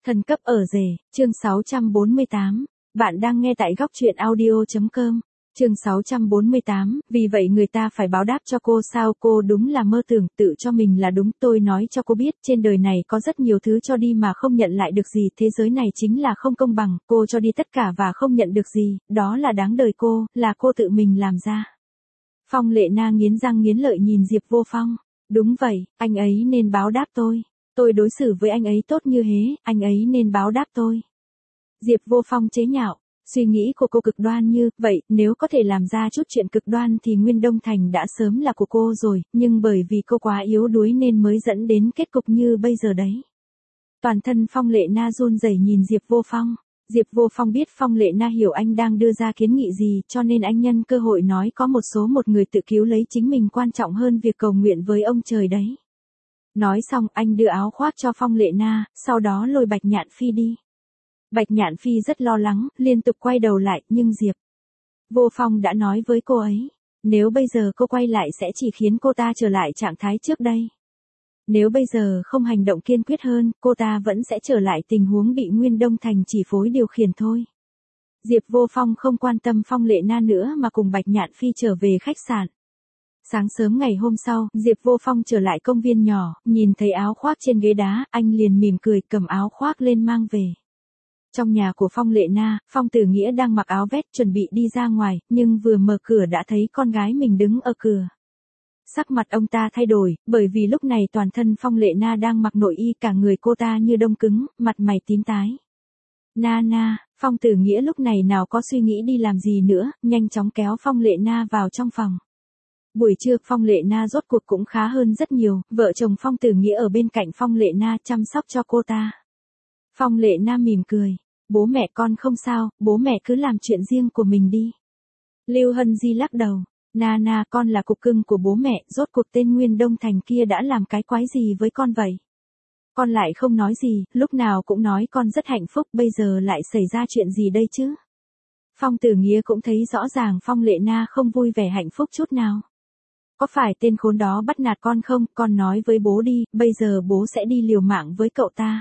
Thần cấp ở rể, chương 648. Bạn đang nghe tại góc truyện audio.com. Chương 648, vì vậy người ta phải báo đáp cho cô sao? Cô đúng là mơ tưởng, tự cho mình là đúng. Tôi nói cho cô biết, trên đời này có rất nhiều thứ cho đi mà không nhận lại được gì. Thế giới này chính là không công bằng, cô cho đi tất cả và không nhận được gì, đó là đáng đời cô, là cô tự mình làm ra. Phong Lệ Na nghiến răng nghiến lợi nhìn Diệp Vô Phong. Đúng vậy, anh ấy nên báo đáp tôi. Tôi đối xử với anh ấy tốt như thế, anh ấy nên báo đáp tôi. Diệp Vô Phong chế nhạo, suy nghĩ của cô cực đoan như vậy, nếu có thể làm ra chút chuyện cực đoan thì Nguyên Đông Thành đã sớm là của cô rồi, nhưng bởi vì cô quá yếu đuối nên mới dẫn đến kết cục như bây giờ đấy. Toàn thân Phong Lệ Na run rẩy nhìn Diệp Vô Phong. Diệp Vô Phong biết Phong Lệ Na hiểu anh đang đưa ra kiến nghị gì, cho nên anh nhân cơ hội nói có một người tự cứu lấy chính mình quan trọng hơn việc cầu nguyện với ông trời đấy. Nói xong anh đưa áo khoác cho Phong Lệ Na, sau đó lôi Bạch Nhạn Phi đi. Bạch Nhạn Phi rất lo lắng, liên tục quay đầu lại, nhưng Diệp Vô Phong đã nói với cô ấy, nếu bây giờ cô quay lại sẽ chỉ khiến cô ta trở lại trạng thái trước đây. Nếu bây giờ không hành động kiên quyết hơn, cô ta vẫn sẽ trở lại tình huống bị Nguyên Đông Thành chỉ phối điều khiển thôi. Diệp Vô Phong không quan tâm Phong Lệ Na nữa mà cùng Bạch Nhạn Phi trở về khách sạn. Sáng sớm ngày hôm sau, Diệp Vô Phong trở lại công viên nhỏ, nhìn thấy áo khoác trên ghế đá, anh liền mỉm cười cầm áo khoác lên mang về. Trong nhà của Phong Lệ Na, Phong Tử Nghĩa đang mặc áo vest chuẩn bị đi ra ngoài, nhưng vừa mở cửa đã thấy con gái mình đứng ở cửa. Sắc mặt ông ta thay đổi, bởi vì lúc này toàn thân Phong Lệ Na đang mặc nội y, cả người cô ta như đông cứng, mặt mày tím tái. Na, Phong Tử Nghĩa lúc này nào có suy nghĩ đi làm gì nữa, nhanh chóng kéo Phong Lệ Na vào trong phòng. Buổi trưa Phong Lệ Na rốt cuộc cũng khá hơn rất nhiều, vợ chồng Phong Tử Nghĩa ở bên cạnh Phong Lệ Na chăm sóc cho cô ta. Phong Lệ Na mỉm cười, bố mẹ con không sao, bố mẹ cứ làm chuyện riêng của mình đi. Lưu Hân Di lắc đầu, Na con là cục cưng của bố mẹ, rốt cuộc tên Nguyên Đông Thành kia đã làm cái quái gì với con vậy? Con lại không nói gì, lúc nào cũng nói con rất hạnh phúc, bây giờ lại xảy ra chuyện gì đây chứ? Phong Tử Nghĩa cũng thấy rõ ràng Phong Lệ Na không vui vẻ hạnh phúc chút nào. Có phải tên khốn đó bắt nạt con không? Con nói với bố đi, bây giờ bố sẽ đi liều mạng với cậu ta.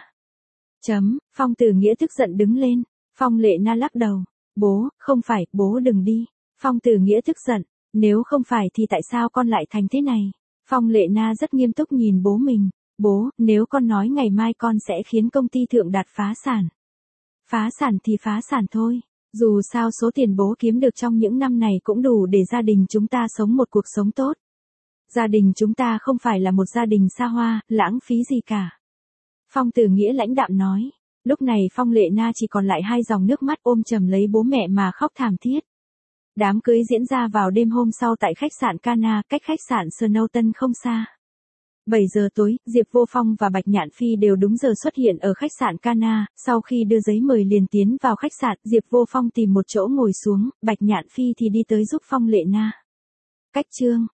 Phong Tử Nghĩa tức giận đứng lên. Phong Lệ Na lắc đầu. Bố, không phải, bố đừng đi. Phong Tử Nghĩa tức giận. Nếu không phải thì tại sao con lại thành thế này? Phong Lệ Na rất nghiêm túc nhìn bố mình. Bố, nếu con nói ngày mai con sẽ khiến công ty Thượng Đạt phá sản. Phá sản thì phá sản thôi. Dù sao số tiền bố kiếm được trong những năm này cũng đủ để gia đình chúng ta sống một cuộc sống tốt. Gia đình chúng ta không phải là một gia đình xa hoa, lãng phí gì cả. Phong Tử Nghĩa lãnh đạm nói. Lúc này Phong Lệ Na chỉ còn lại hai dòng nước mắt ôm chầm lấy bố mẹ mà khóc thảm thiết. Đám cưới diễn ra vào đêm hôm sau tại khách sạn Cana, cách khách sạn Snowton không xa. 7 giờ tối, Diệp Vô Phong và Bạch Nhạn Phi đều đúng giờ xuất hiện ở khách sạn Cana, sau khi đưa giấy mời liền tiến vào khách sạn, Diệp Vô Phong tìm một chỗ ngồi xuống, Bạch Nhạn Phi thì đi tới giúp Phong Lệ Na. Cách chương